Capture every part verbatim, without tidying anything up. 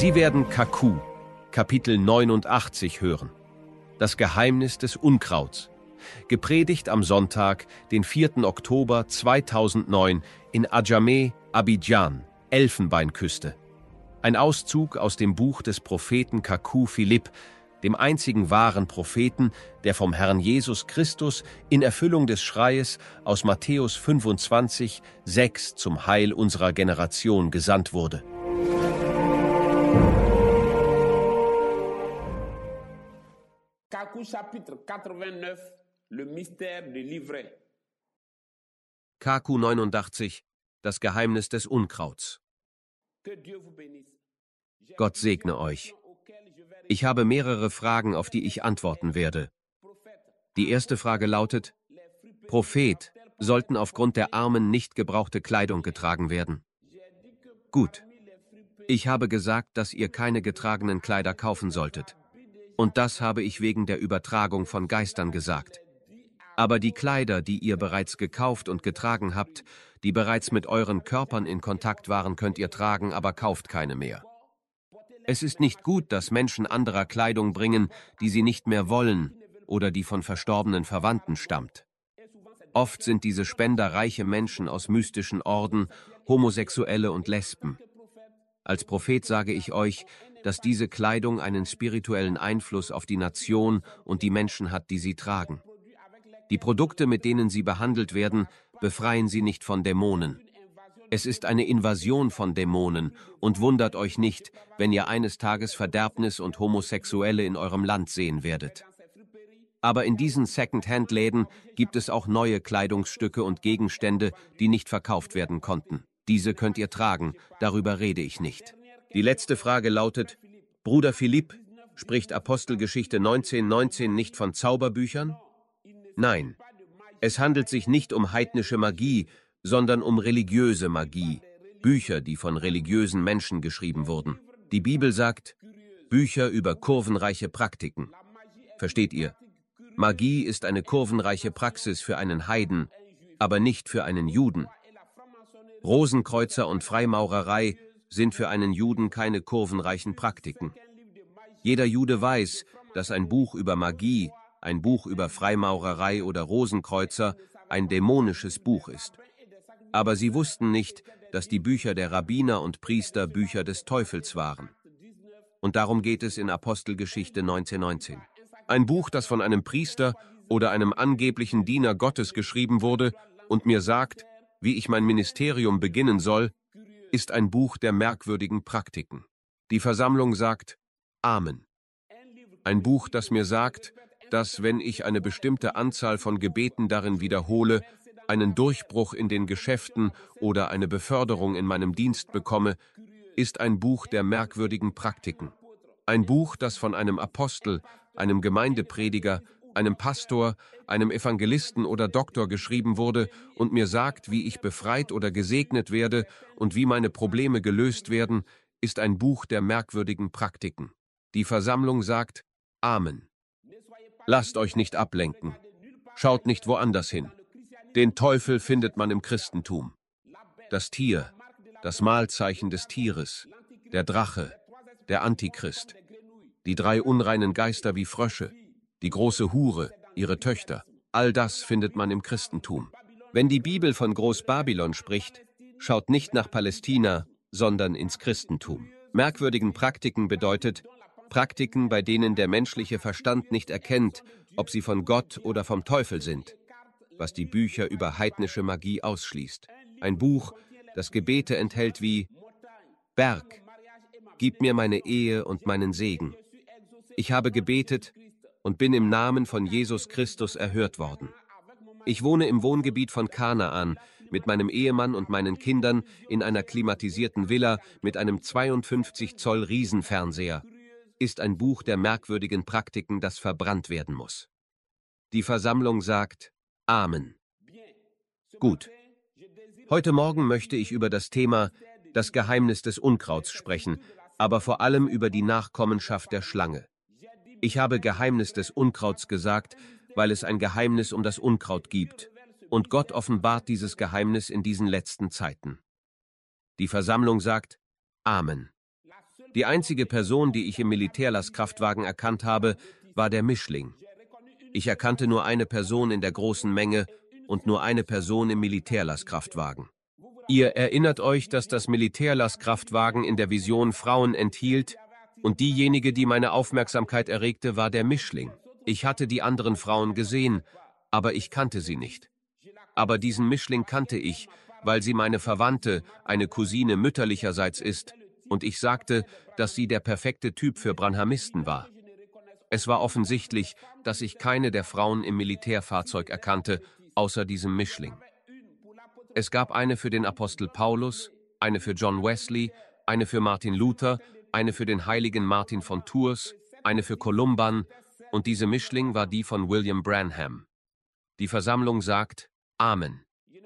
Sie werden Kaku, Kapitel neunundachtzig hören. Das Geheimnis des Unkrauts. Gepredigt am Sonntag, den vierten Oktober zweitausendneun in Adjamé, Abidjan, Elfenbeinküste. Ein Auszug aus dem Buch des Propheten Kaku Philipp, dem einzigen wahren Propheten, der vom Herrn Jesus Christus in Erfüllung des Schreies aus Matthäus fünfundzwanzig, sechs zum Heil unserer Generation gesandt wurde. Kaku chapitre quatre-vingt-neuf, le mystère de l'ivraie. Kaku neunundachtzig, das Geheimnis des Unkrauts. Gott segne euch. Ich habe mehrere Fragen, auf die ich antworten werde. Die erste Frage lautet: Prophet, sollten aufgrund der Armen nicht gebrauchte Kleidung getragen werden? Gut. Ich habe gesagt, dass ihr keine getragenen Kleider kaufen solltet. Und das habe ich wegen der Übertragung von Geistern gesagt. Aber die Kleider, die ihr bereits gekauft und getragen habt, die bereits mit euren Körpern in Kontakt waren, könnt ihr tragen, aber kauft keine mehr. Es ist nicht gut, dass Menschen anderer Kleidung bringen, die sie nicht mehr wollen oder die von verstorbenen Verwandten stammt. Oft sind diese Spender reiche Menschen aus mystischen Orden, Homosexuelle und Lesben. Als Prophet sage ich euch, dass diese Kleidung einen spirituellen Einfluss auf die Nation und die Menschen hat, die sie tragen. Die Produkte, mit denen sie behandelt werden, befreien sie nicht von Dämonen. Es ist eine Invasion von Dämonen und wundert euch nicht, wenn ihr eines Tages Verderbnis und Homosexuelle in eurem Land sehen werdet. Aber in diesen Second-Hand-Läden gibt es auch neue Kleidungsstücke und Gegenstände, die nicht verkauft werden konnten. Diese könnt ihr tragen, darüber rede ich nicht. Die letzte Frage lautet: Bruder Philipp, spricht Apostelgeschichte neunzehn neunzehn nicht von Zauberbüchern? Nein, es handelt sich nicht um heidnische Magie, sondern um religiöse Magie, Bücher, die von religiösen Menschen geschrieben wurden. Die Bibel sagt, Bücher über kurvenreiche Praktiken. Versteht ihr? Magie ist eine kurvenreiche Praxis für einen Heiden, aber nicht für einen Juden. Rosenkreuzer und Freimaurerei sind für einen Juden keine kurvenreichen Praktiken. Jeder Jude weiß, dass ein Buch über Magie, ein Buch über Freimaurerei oder Rosenkreuzer ein dämonisches Buch ist. Aber sie wussten nicht, dass die Bücher der Rabbiner und Priester Bücher des Teufels waren. Und darum geht es in Apostelgeschichte neunzehn neunzehn. Ein Buch, das von einem Priester oder einem angeblichen Diener Gottes geschrieben wurde und mir sagt, wie ich mein Ministerium beginnen soll, ist ein Buch der merkwürdigen Praktiken. Die Versammlung sagt Amen. Ein Buch, das mir sagt, dass, wenn ich eine bestimmte Anzahl von Gebeten darin wiederhole, einen Durchbruch in den Geschäften oder eine Beförderung in meinem Dienst bekomme, ist ein Buch der merkwürdigen Praktiken. Ein Buch, das von einem Apostel, einem Gemeindeprediger, einem Pastor, einem Evangelisten oder Doktor geschrieben wurde und mir sagt, wie ich befreit oder gesegnet werde und wie meine Probleme gelöst werden, ist ein Buch der merkwürdigen Praktiken. Die Versammlung sagt Amen. Lasst euch nicht ablenken. Schaut nicht woanders hin. Den Teufel findet man im Christentum. Das Tier, das Mahlzeichen des Tieres, der Drache, der Antichrist, die drei unreinen Geister wie Frösche, die große Hure, ihre Töchter, all das findet man im Christentum. Wenn die Bibel von Großbabylon spricht, schaut nicht nach Palästina, sondern ins Christentum. Merkwürdigen Praktiken bedeutet Praktiken, bei denen der menschliche Verstand nicht erkennt, ob sie von Gott oder vom Teufel sind, was die Bücher über heidnische Magie ausschließt. Ein Buch, das Gebete enthält wie Berg, gib mir meine Ehe und meinen Segen. Ich habe gebetet und bin im Namen von Jesus Christus erhört worden. Ich wohne im Wohngebiet von Kanaan mit meinem Ehemann und meinen Kindern in einer klimatisierten Villa mit einem zweiundfünfzig Zoll Riesenfernseher. Ist ein Buch der merkwürdigen Praktiken, das verbrannt werden muss. Die Versammlung sagt Amen. Gut. Heute Morgen möchte ich über das Thema das Geheimnis des Unkrauts sprechen, aber vor allem über die Nachkommenschaft der Schlange. Ich habe Geheimnis des Unkrauts gesagt, weil es ein Geheimnis um das Unkraut gibt, und Gott offenbart dieses Geheimnis in diesen letzten Zeiten. Die Versammlung sagt Amen. Die einzige Person, die ich im Militärlastkraftwagen erkannt habe, war der Mischling. Ich erkannte nur eine Person in der großen Menge und nur eine Person im Militärlastkraftwagen. Ihr erinnert euch, dass das Militärlastkraftwagen in der Vision Frauen enthielt und diejenige, die meine Aufmerksamkeit erregte, war der Mischling. Ich hatte die anderen Frauen gesehen, aber ich kannte sie nicht. Aber diesen Mischling kannte ich, weil sie meine Verwandte, eine Cousine mütterlicherseits ist, und ich sagte, dass sie der perfekte Typ für Branhamisten war. Es war offensichtlich, dass ich keine der Frauen im Militärfahrzeug erkannte, außer diesem Mischling. Es gab eine für den Apostel Paulus, eine für John Wesley, eine für Martin Luther, eine für den heiligen Martin von Tours, eine für Columban, und diese Mischling war die von William Branham. Die Versammlung sagt Amen.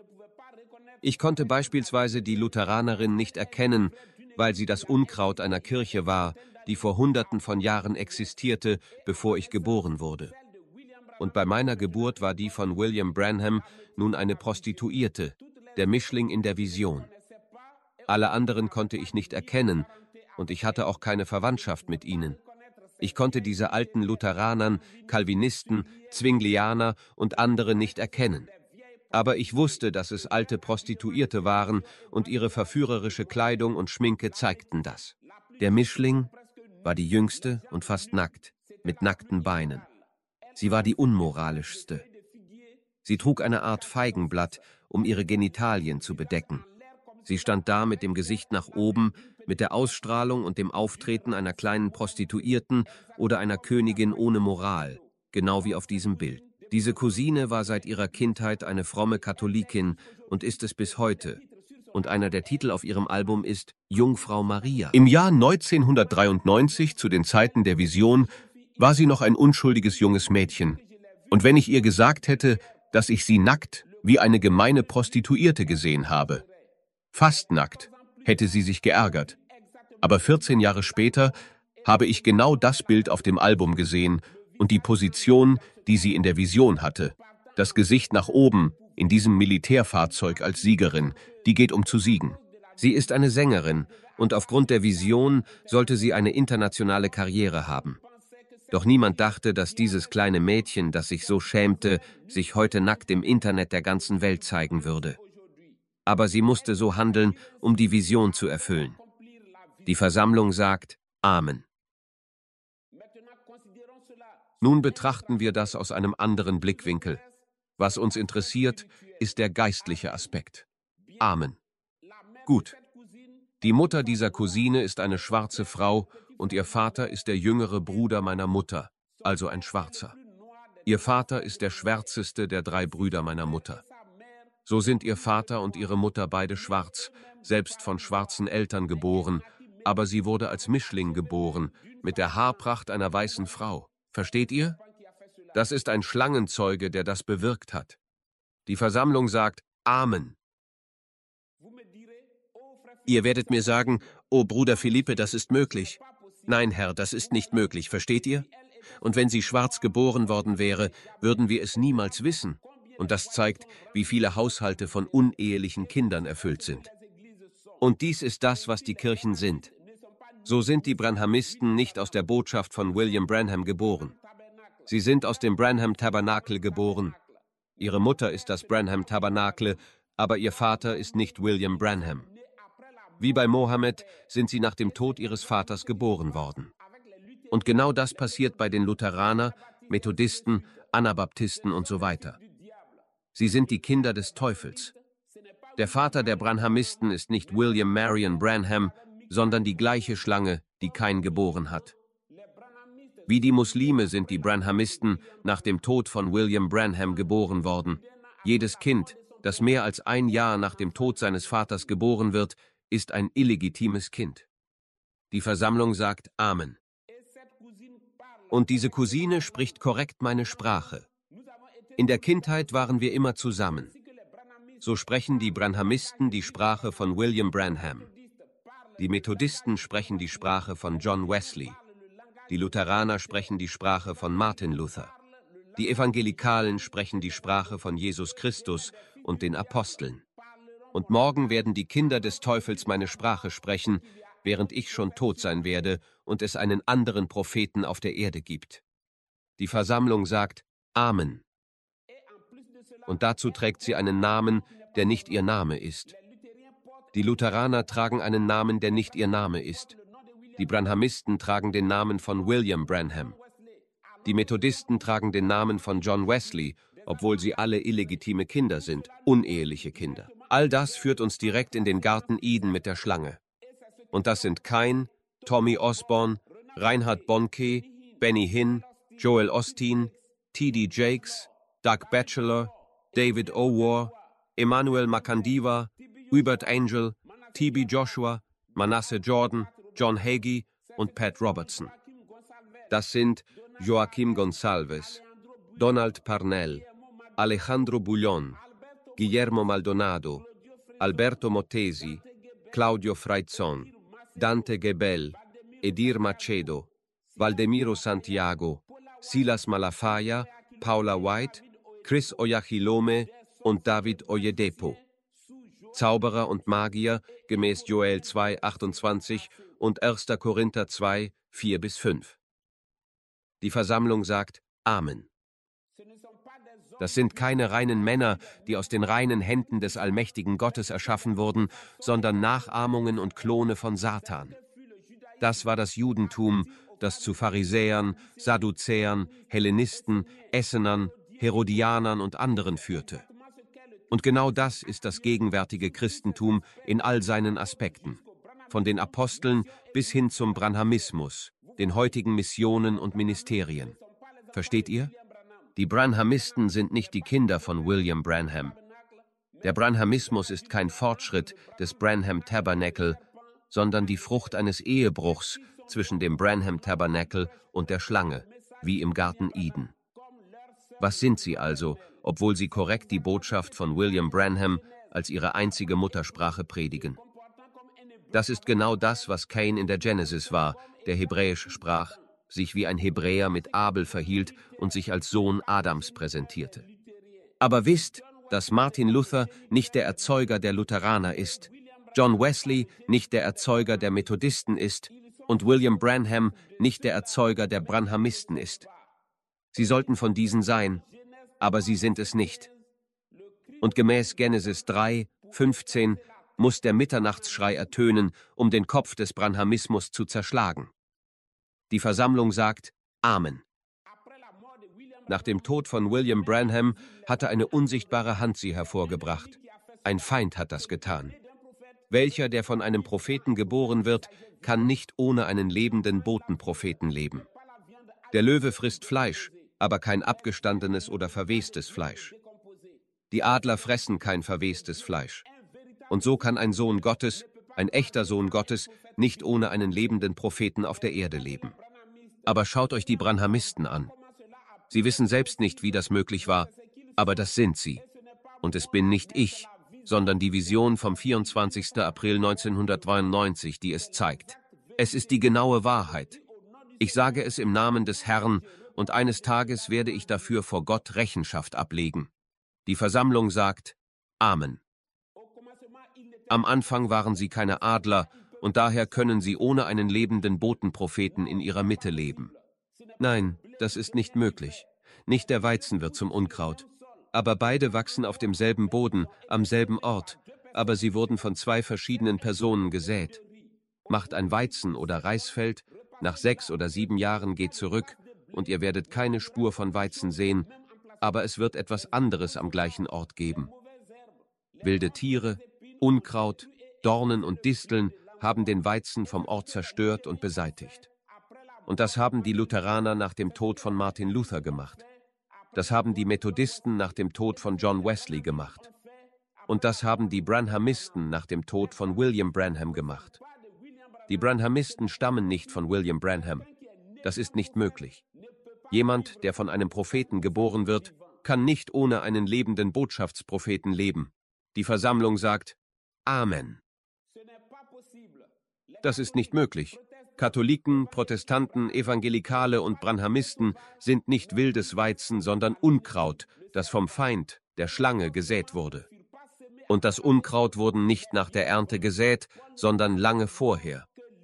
Ich konnte beispielsweise die Lutheranerin nicht erkennen, weil sie das Unkraut einer Kirche war, die vor Hunderten von Jahren existierte, bevor ich geboren wurde. Und bei meiner Geburt war die von William Branham nun eine Prostituierte, der Mischling in der Vision. Alle anderen konnte ich nicht erkennen, und ich hatte auch keine Verwandtschaft mit ihnen. Ich konnte diese alten Lutheranern, Calvinisten, Zwinglianer und andere nicht erkennen. Aber ich wusste, dass es alte Prostituierte waren, und ihre verführerische Kleidung und Schminke zeigten das. Der Mischling war die jüngste und fast nackt, mit nackten Beinen. Sie war die unmoralischste. Sie trug eine Art Feigenblatt, um ihre Genitalien zu bedecken. Sie stand da mit dem Gesicht nach oben, mit der Ausstrahlung und dem Auftreten einer kleinen Prostituierten oder einer Königin ohne Moral, genau wie auf diesem Bild. Diese Cousine war seit ihrer Kindheit eine fromme Katholikin und ist es bis heute. Und einer der Titel auf ihrem Album ist Jungfrau Maria. Im Jahr neunzehnhundertdreiundneunzig, zu den Zeiten der Vision, war sie noch ein unschuldiges junges Mädchen. Und wenn ich ihr gesagt hätte, dass ich sie nackt wie eine gemeine Prostituierte gesehen habe, fast nackt, hätte sie sich geärgert. Aber vierzehn Jahre später habe ich genau das Bild auf dem Album gesehen und die Position, die sie in der Vision hatte. Das Gesicht nach oben, in diesem Militärfahrzeug als Siegerin, die geht um zu siegen. Sie ist eine Sängerin und aufgrund der Vision sollte sie eine internationale Karriere haben. Doch niemand dachte, dass dieses kleine Mädchen, das sich so schämte, sich heute nackt im Internet der ganzen Welt zeigen würde. Aber sie musste so handeln, um die Vision zu erfüllen. Die Versammlung sagt Amen. Nun betrachten wir das aus einem anderen Blickwinkel. Was uns interessiert, ist der geistliche Aspekt. Amen. Gut. Die Mutter dieser Cousine ist eine schwarze Frau und ihr Vater ist der jüngere Bruder meiner Mutter, also ein Schwarzer. Ihr Vater ist der schwärzeste der drei Brüder meiner Mutter. So sind ihr Vater und ihre Mutter beide schwarz, selbst von schwarzen Eltern geboren, aber sie wurde als Mischling geboren, mit der Haarpracht einer weißen Frau. Versteht ihr? Das ist ein Schlangenzeuge, der das bewirkt hat. Die Versammlung sagt Amen. Ihr werdet mir sagen, oh Bruder Philippe, das ist möglich. Nein, Herr, das ist nicht möglich, versteht ihr? Und wenn sie schwarz geboren worden wäre, würden wir es niemals wissen. Und das zeigt, wie viele Haushalte von unehelichen Kindern erfüllt sind. Und dies ist das, was die Kirchen sind. So sind die Branhamisten nicht aus der Botschaft von William Branham geboren. Sie sind aus dem Branham Tabernakel geboren. Ihre Mutter ist das Branham Tabernakel, aber ihr Vater ist nicht William Branham. Wie bei Mohammed sind sie nach dem Tod ihres Vaters geboren worden. Und genau das passiert bei den Lutheraner, Methodisten, Anabaptisten und so weiter. Sie sind die Kinder des Teufels. Der Vater der Branhamisten ist nicht William Marion Branham, sondern die gleiche Schlange, die Kain geboren hat. Wie die Muslime sind die Branhamisten nach dem Tod von William Branham geboren worden. Jedes Kind, das mehr als ein Jahr nach dem Tod seines Vaters geboren wird, ist ein illegitimes Kind. Die Versammlung sagt Amen. Und diese Cousine spricht korrekt meine Sprache. In der Kindheit waren wir immer zusammen. So sprechen die Branhamisten die Sprache von William Branham. Die Methodisten sprechen die Sprache von John Wesley. Die Lutheraner sprechen die Sprache von Martin Luther. Die Evangelikalen sprechen die Sprache von Jesus Christus und den Aposteln. Und morgen werden die Kinder des Teufels meine Sprache sprechen, während ich schon tot sein werde und es einen anderen Propheten auf der Erde gibt. Die Versammlung sagt Amen. Und dazu trägt sie einen Namen, der nicht ihr Name ist. Die Lutheraner tragen einen Namen, der nicht ihr Name ist. Die Branhamisten tragen den Namen von William Branham. Die Methodisten tragen den Namen von John Wesley, obwohl sie alle illegitime Kinder sind, uneheliche Kinder. All das führt uns direkt in den Garten Eden mit der Schlange. Und das sind Cain, Tommy Osborne, Reinhard Bonnke, Benny Hinn, Joel Osteen, T D Jakes, Doug Batchelor, David O'War, Emmanuel Makandiwa, Hubert Angel, T B Joshua, Manasseh Jordan, John Hagee und Pat Robertson. Das sind Joaquim Gonsalves, Donald Parnell, Alejandro Bullón, Guillermo Maldonado, Alberto Mottesi, Claudio Freizon, Dante Gebel, Edir Macedo, Valdemiro Santiago, Silas Malafaia, Paula White, Chris Oyakhilome und David Oyedepo. Zauberer und Magier gemäß Joel zwei, achtundzwanzig und erster Korinther zwei, vier bis fünf. Die Versammlung sagt Amen. Das sind keine reinen Männer, die aus den reinen Händen des allmächtigen Gottes erschaffen wurden, sondern Nachahmungen und Klone von Satan. Das war das Judentum, das zu Pharisäern, Sadduzäern, Hellenisten, Essenern, Herodianern und anderen führte. Und genau das ist das gegenwärtige Christentum in all seinen Aspekten, von den Aposteln bis hin zum Branhamismus, den heutigen Missionen und Ministerien. Versteht ihr? Die Branhamisten sind nicht die Kinder von William Branham. Der Branhamismus ist kein Fortschritt des Branham Tabernacle, sondern die Frucht eines Ehebruchs zwischen dem Branham Tabernacle und der Schlange, wie im Garten Eden. Was sind sie also, obwohl sie korrekt die Botschaft von William Branham als ihre einzige Muttersprache predigen? Das ist genau das, was Cain in der Genesis war, der Hebräisch sprach, sich wie ein Hebräer mit Abel verhielt und sich als Sohn Adams präsentierte. Aber wisst, dass Martin Luther nicht der Erzeuger der Lutheraner ist, John Wesley nicht der Erzeuger der Methodisten ist und William Branham nicht der Erzeuger der Branhamisten ist. Sie sollten von diesen sein, aber sie sind es nicht. Und gemäß Genesis drei, fünfzehn muss der Mitternachtsschrei ertönen, um den Kopf des Branhamismus zu zerschlagen. Die Versammlung sagt Amen. Nach dem Tod von William Branham hatte eine unsichtbare Hand sie hervorgebracht. Ein Feind hat das getan. Welcher, der von einem Propheten geboren wird, kann nicht ohne einen lebenden Botenpropheten leben. Der Löwe frisst Fleisch, aber kein abgestandenes oder verwestes Fleisch. Die Adler fressen kein verwestes Fleisch. Und so kann ein Sohn Gottes, ein echter Sohn Gottes, nicht ohne einen lebenden Propheten auf der Erde leben. Aber schaut euch die Branhamisten an. Sie wissen selbst nicht, wie das möglich war, aber das sind sie. Und es bin nicht ich, sondern die Vision vom vierundzwanzigsten April neunzehnhundertdreiundneunzig, die es zeigt. Es ist die genaue Wahrheit. Ich sage es im Namen des Herrn, und eines Tages werde ich dafür vor Gott Rechenschaft ablegen. Die Versammlung sagt Amen. Am Anfang waren sie keine Adler, und daher können sie ohne einen lebenden Botenpropheten in ihrer Mitte leben. Nein, das ist nicht möglich. Nicht der Weizen wird zum Unkraut. Aber beide wachsen auf demselben Boden, am selben Ort, aber sie wurden von zwei verschiedenen Personen gesät. Macht ein Weizen- oder Reisfeld, nach sechs oder sieben Jahren geht zurück, und ihr werdet keine Spur von Weizen sehen, aber es wird etwas anderes am gleichen Ort geben. Wilde Tiere, Unkraut, Dornen und Disteln haben den Weizen vom Ort zerstört und beseitigt. Und das haben die Lutheraner nach dem Tod von Martin Luther gemacht. Das haben die Methodisten nach dem Tod von John Wesley gemacht. Und das haben die Branhamisten nach dem Tod von William Branham gemacht. Die Branhamisten stammen nicht von William Branham. Das ist nicht möglich. Jemand, der von einem Propheten geboren wird, kann nicht ohne einen lebenden Botschaftspropheten leben. Die Versammlung sagt Amen. Das ist nicht möglich. Katholiken, Protestanten, Evangelikale und Branhamisten sind nicht wildes Weizen, sondern Unkraut, das vom Feind, der Schlange, gesät wurde. Und das Unkraut wurde nicht nach der Ernte gesät, sondern lange vorher.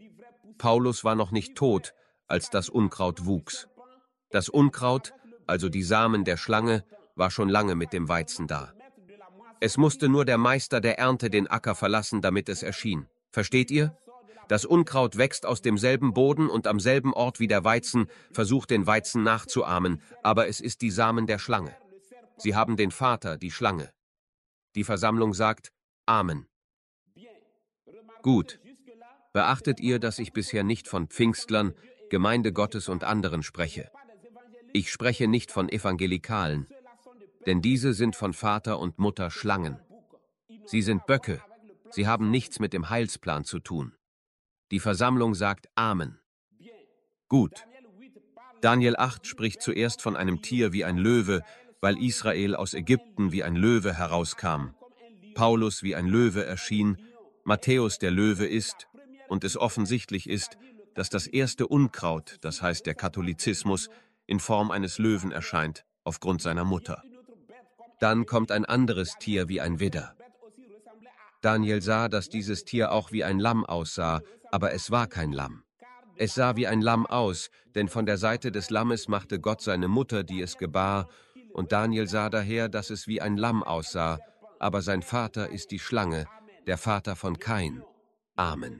Paulus war noch nicht tot, als das Unkraut wuchs. Das Unkraut, also die Samen der Schlange, war schon lange mit dem Weizen da. Es musste nur der Meister der Ernte den Acker verlassen, damit es erschien. Versteht ihr? Das Unkraut wächst aus demselben Boden und am selben Ort wie der Weizen, versucht den Weizen nachzuahmen, aber es ist die Samen der Schlange. Sie haben den Vater, die Schlange. Die Versammlung sagt Amen. Gut. Beachtet ihr, dass ich bisher nicht von Pfingstlern, Gemeinde Gottes und anderen spreche. Ich spreche nicht von Evangelikalen, denn diese sind von Vater und Mutter Schlangen. Sie sind Böcke, sie haben nichts mit dem Heilsplan zu tun. Die Versammlung sagt Amen. Gut. Daniel acht spricht zuerst von einem Tier wie ein Löwe, weil Israel aus Ägypten wie ein Löwe herauskam, Paulus wie ein Löwe erschien, Matthäus der Löwe ist und es offensichtlich ist, dass das erste Unkraut, das heißt der Katholizismus, in Form eines Löwen erscheint, aufgrund seiner Mutter. Dann kommt ein anderes Tier wie ein Widder. Daniel sah, dass dieses Tier auch wie ein Lamm aussah, aber es war kein Lamm. Es sah wie ein Lamm aus, denn von der Seite des Lammes machte Gott seine Mutter, die es gebar, und Daniel sah daher, dass es wie ein Lamm aussah, aber sein Vater ist die Schlange, der Vater von Kain. Amen.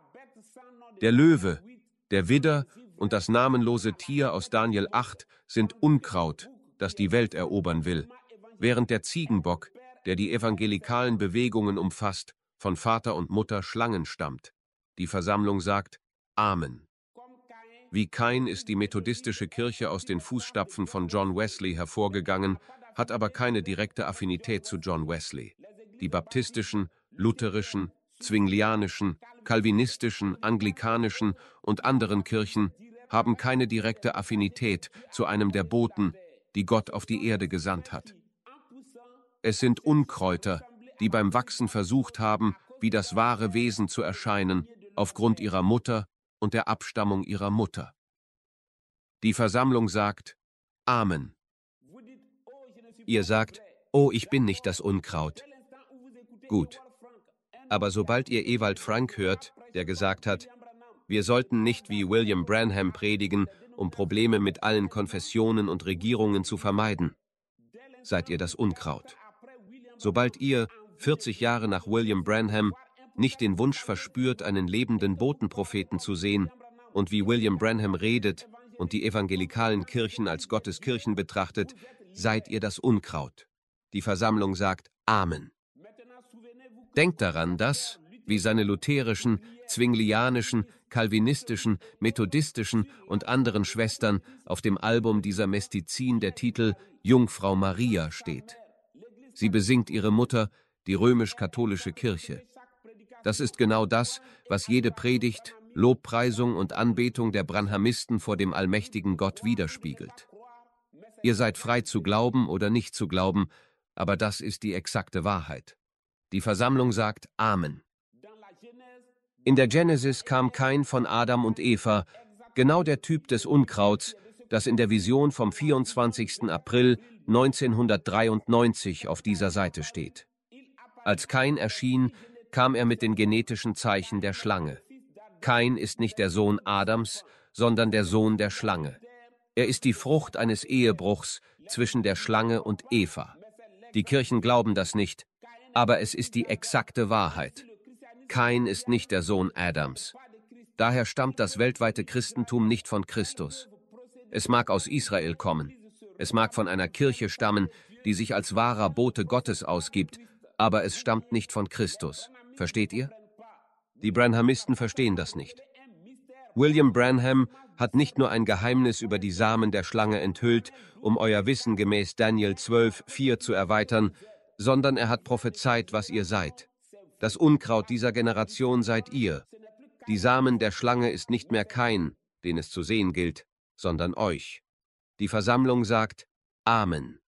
Der Löwe, der Widder und das namenlose Tier aus Daniel acht sind Unkraut, das die Welt erobern will, während der Ziegenbock, der die evangelikalen Bewegungen umfasst, von Vater und Mutter Schlangen stammt. Die Versammlung sagt Amen. Wie Kain ist die methodistische Kirche aus den Fußstapfen von John Wesley hervorgegangen, hat aber keine direkte Affinität zu John Wesley. Die baptistischen, lutherischen, zwinglianischen, calvinistischen, anglikanischen und anderen Kirchen haben keine direkte Affinität zu einem der Boten, die Gott auf die Erde gesandt hat. Es sind Unkräuter, die beim Wachsen versucht haben, wie das wahre Wesen zu erscheinen, aufgrund ihrer Mutter und der Abstammung ihrer Mutter. Die Versammlung sagt Amen. Ihr sagt, oh, ich bin nicht das Unkraut. Gut. Aber sobald ihr Ewald Frank hört, der gesagt hat, wir sollten nicht wie William Branham predigen, um Probleme mit allen Konfessionen und Regierungen zu vermeiden, seid ihr das Unkraut. Sobald ihr, vierzig Jahre nach William Branham, nicht den Wunsch verspürt, einen lebenden Botenpropheten zu sehen und wie William Branham redet und die evangelikalen Kirchen als Gottes Kirchen betrachtet, seid ihr das Unkraut. Die Versammlung sagt Amen. Denkt daran, dass, wie seine lutherischen, zwinglianischen, calvinistischen, methodistischen und anderen Schwestern auf dem Album dieser Mestizin der Titel Jungfrau Maria steht. Sie besingt ihre Mutter, die römisch-katholische Kirche. Das ist genau das, was jede Predigt, Lobpreisung und Anbetung der Branhamisten vor dem allmächtigen Gott widerspiegelt. Ihr seid frei zu glauben oder nicht zu glauben, aber das ist die exakte Wahrheit. Die Versammlung sagt Amen. In der Genesis kam Kain von Adam und Eva, genau der Typ des Unkrauts, das in der Vision vom vierundzwanzigsten April neunzehnhundertdreiundneunzig auf dieser Seite steht. Als Kain erschien, kam er mit den genetischen Zeichen der Schlange. Kain ist nicht der Sohn Adams, sondern der Sohn der Schlange. Er ist die Frucht eines Ehebruchs zwischen der Schlange und Eva. Die Kirchen glauben das nicht, aber es ist die exakte Wahrheit. Kain ist nicht der Sohn Adams. Daher stammt das weltweite Christentum nicht von Christus. Es mag aus Israel kommen. Es mag von einer Kirche stammen, die sich als wahrer Bote Gottes ausgibt, aber es stammt nicht von Christus. Versteht ihr? Die Branhamisten verstehen das nicht. William Branham hat nicht nur ein Geheimnis über die Samen der Schlange enthüllt, um euer Wissen gemäß Daniel zwölf vier zu erweitern, sondern er hat prophezeit, was ihr seid. Das Unkraut dieser Generation seid ihr. Die Samen der Schlange ist nicht mehr Kain, den es zu sehen gilt, sondern euch. Die Versammlung sagt Amen.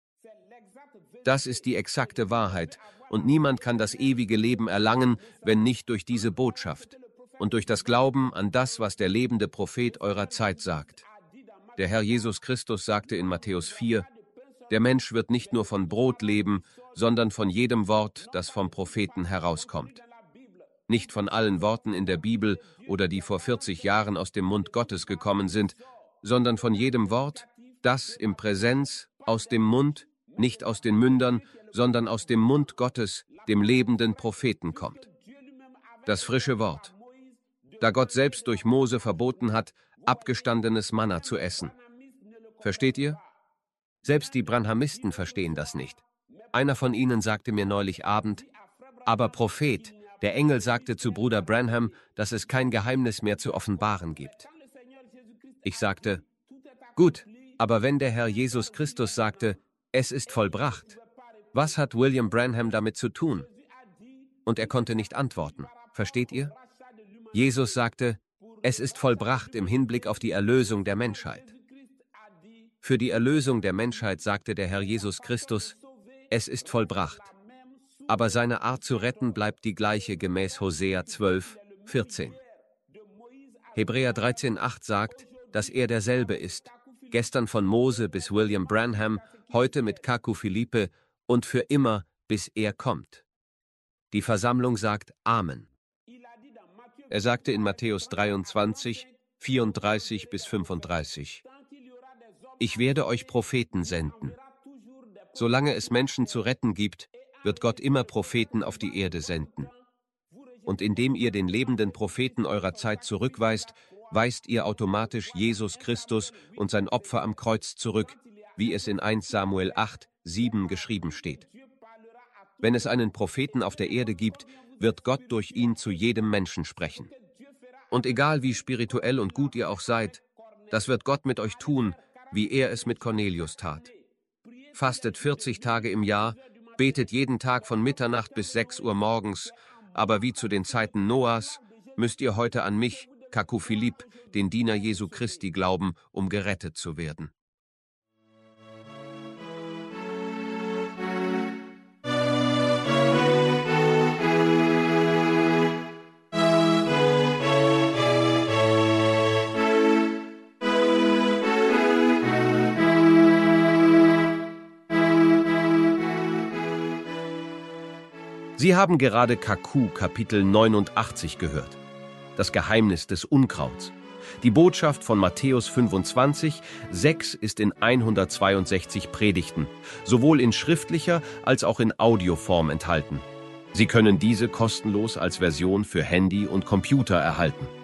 Das ist die exakte Wahrheit, und niemand kann das ewige Leben erlangen, wenn nicht durch diese Botschaft und durch das Glauben an das, was der lebende Prophet eurer Zeit sagt. Der Herr Jesus Christus sagte in Matthäus vier, der Mensch wird nicht nur von Brot leben, sondern von jedem Wort, das vom Propheten herauskommt. nicht von allen Worten in der Bibel oder die vor vierzig Jahren aus dem Mund Gottes gekommen sind, sondern von jedem Wort, das im Präsenz aus dem Mund, nicht aus den Mündern, sondern aus dem Mund Gottes, dem lebenden Propheten kommt. Das frische Wort. Da Gott selbst durch Mose verboten hat, abgestandenes Manna zu essen. Versteht ihr? Selbst die Branhamisten verstehen das nicht. Einer von ihnen sagte mir neulich Abend, aber Prophet, der Engel sagte zu Bruder Branham, dass es kein Geheimnis mehr zu offenbaren gibt. Ich sagte, gut, aber wenn der Herr Jesus Christus sagte, es ist vollbracht, was hat William Branham damit zu tun? Und er konnte nicht antworten. Versteht ihr? Jesus sagte, es ist vollbracht im Hinblick auf die Erlösung der Menschheit. Für die Erlösung der Menschheit sagte der Herr Jesus Christus, es ist vollbracht. Aber seine Art zu retten bleibt die gleiche gemäß Hosea zwölf, vierzehn. Hebräer dreizehn, acht sagt, dass er derselbe ist, gestern von Mose bis William Branham, heute mit Kaku Philippe und für immer, bis er kommt. Die Versammlung sagt Amen. Er sagte in Matthäus dreiundzwanzig, vierunddreißig bis fünfunddreißig, ich werde euch Propheten senden. Solange es Menschen zu retten gibt, wird Gott immer Propheten auf die Erde senden. Und indem ihr den lebenden Propheten eurer Zeit zurückweist, weist ihr automatisch Jesus Christus und sein Opfer am Kreuz zurück, wie es in erster Samuel acht, sieben geschrieben steht. Wenn es einen Propheten auf der Erde gibt, wird Gott durch ihn zu jedem Menschen sprechen. Und egal wie spirituell und gut ihr auch seid, das wird Gott mit euch tun, wie er es mit Cornelius tat. Fastet vierzig Tage im Jahr, betet jeden Tag von Mitternacht bis sechs Uhr morgens, aber wie zu den Zeiten Noahs, müsst ihr heute an mich, Kaku Philippe, den Diener Jesu Christi, glauben, um gerettet zu werden. Sie haben gerade Kaku Kapitel neunundachtzig gehört. Das Geheimnis des Unkrauts. Die Botschaft von Matthäus fünfundzwanzig, sechs ist in hundertzweiundsechzig Predigten, sowohl in schriftlicher als auch in Audioform enthalten. Sie können diese kostenlos als Version für Handy und Computer erhalten.